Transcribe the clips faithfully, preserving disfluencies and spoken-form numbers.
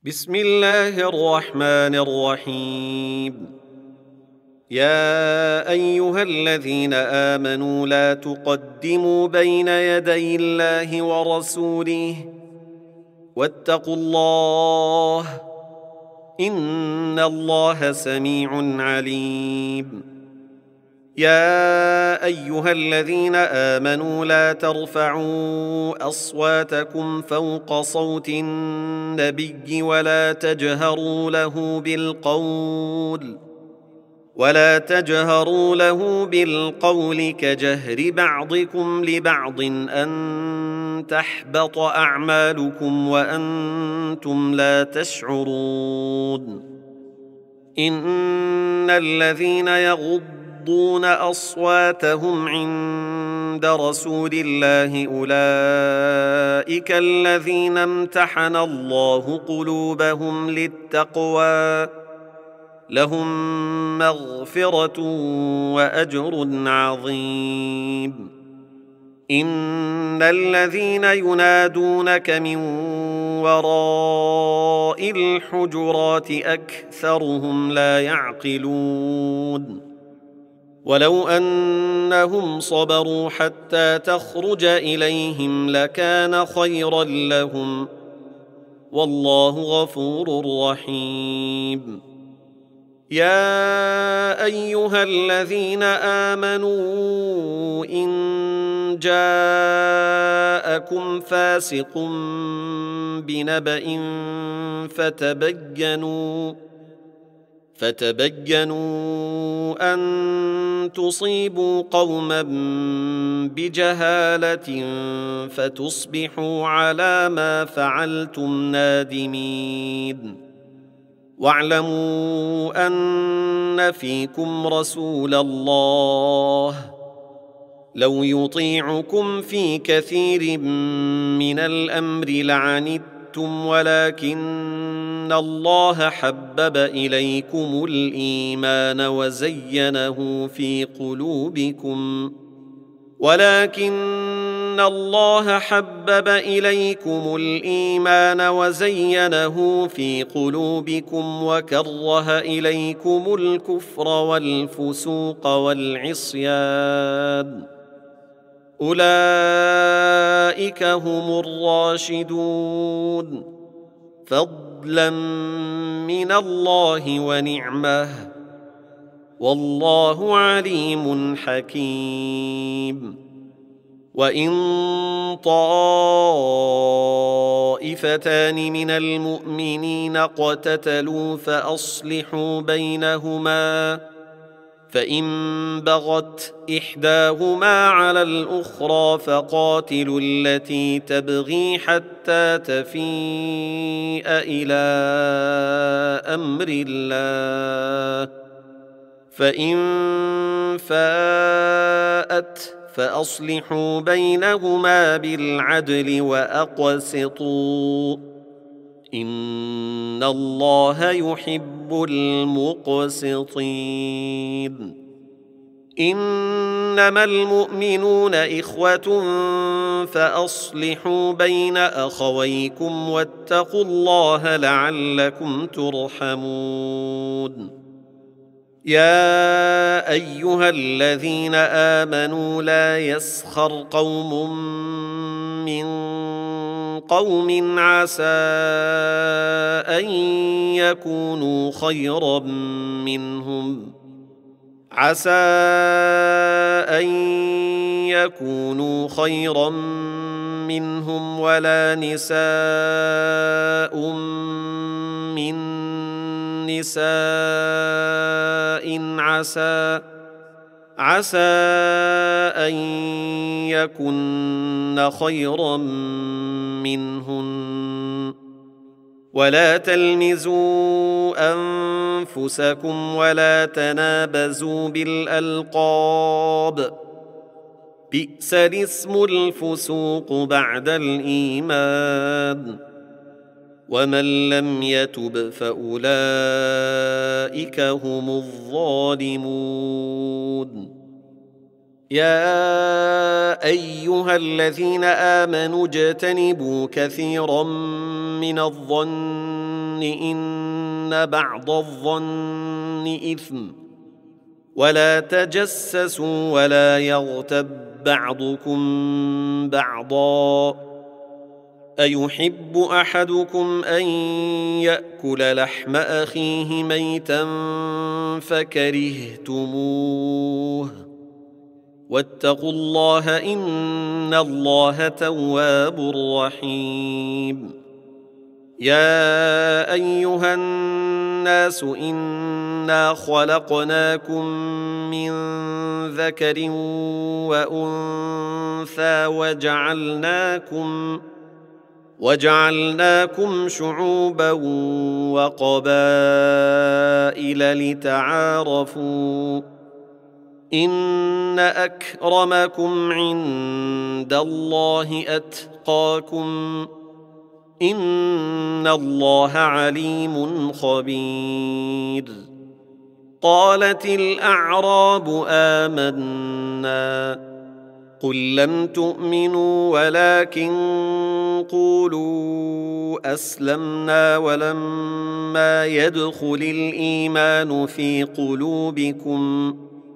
بسم الله الرحمن الرحيم. يا أيها الذين آمنوا لا تقدموا بين يدي الله ورسوله واتقوا الله إن الله سميع عليم. يا أيها الذين آمنوا لا ترفعوا أصواتكم فوق صوت النبي ولا تجهروا له بالقول ولا تجهروا له بالقول كجهر بعضكم لبعض أن تحبط أعمالكم وأنتم لا تشعرون. إن الذين يغضون أصواتهم عند رسول الله أولئك الذين امتحن الله قلوبهم للتقوى لهم مغفرة وأجر عظيم. إن الذين ينادونك من وراء الحجرات أكثرهم لا يعقلون. ولو أنهم صبروا حتى تخرج إليهم لكان خيرا لهم والله غفور رحيم. يا أيها الذين آمنوا إن جاءكم فاسق بنبأ فتبينوا فتبينوا أن تصيبوا قوما بجهالة فتصبحوا على ما فعلتم نادمين. واعلموا أن فيكم رسول الله لو يطيعكم في كثير من الأمر لعنتم ولكن الله حبب إليكم الإيمان وزينه في قلوبكم ولكن الله حبب إليكم الإيمان وزينه في قلوبكم وكره إليكم الكفر والفسوق والعصيان أولئك هم الراشدون فضلا من الله ونعمه والله عليم حكيم. وإن طائفتان من المؤمنين اقتتلوا فأصلحوا بينهما فإن بغت إحداهما على الأخرى فقاتلوا التي تبغي حتى تفيء إلى أمر الله فإن فاءت فأصلحوا بينهما بالعدل وأقسطوا إن الله يحب المقسطين. إنما المؤمنون إخوة فأصلحوا بين أخويكم واتقوا الله لعلكم ترحمون. يا أيها الذين آمنوا لا يسخر قوم من قوم عسى أن يكونوا خيرا منهم عسى أن يكونوا خيرا منهم ولا نساء من نساء عسى عسى أن يكن خيرا منهن ولا تلمزوا أنفسكم ولا تنابزوا بالألقاب بئس الاسم الفسوق بعد الإيمان ومن لم يتب فأولئك هم الظالمون. يا أيها الذين آمنوا اجتنبوا كثيرا من الظن إن بعض الظن إثم ولا تجسسوا ولا يغتب بعضكم بعضا أيحب أحدكم أن يأكل لحم أخيه ميتا فكرهتموه واتقوا الله إن الله تواب رحيم يا أيها الناس إنا خلقناكم من ذكر وأنثى وجعلناكم وجعلناكم شعوبا وقبائل لتعارفوا إن أكرمكم عند الله أتقاكم إن الله عليم خبير قالت الأعراب آمنا قل لم تؤمنوا ولكن قولوا أسلمنا ولما يدخل الإيمان في قلوبكم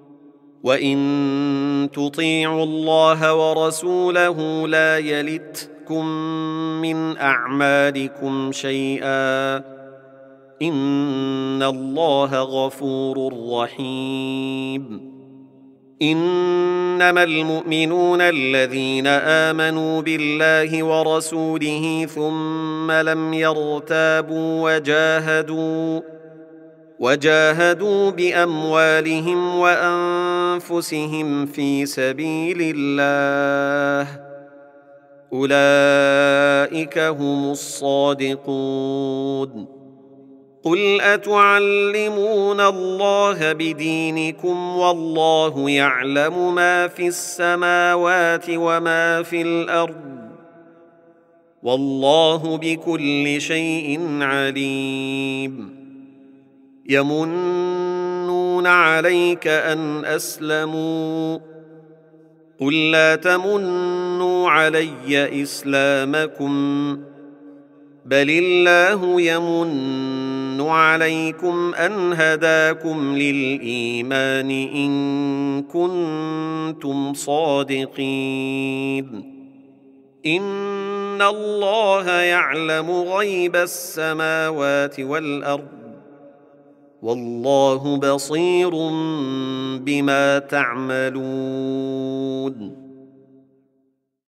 وإن تطيعوا الله ورسوله لا يلتكم من أعمالكم شيئا إن الله غفور رحيم إنما المؤمنون الذين آمنوا بالله ورسوله ثم لم يرتابوا وجاهدوا وجاهدوا بأموالهم وأنفسهم في سبيل الله أولئك هم الصادقون قل أتعلمون الله بدينكم والله يعلم ما في السماوات وما في الأرض والله بكل شيء عليم يمنون عليك أن أسلموا قل لا تمنوا علي إسلامكم بل الله يمن عليكم أن هداكم للإيمان إن كنتم صادقين إن الله يعلم غيب السماوات والأرض والله بصير بما تعملون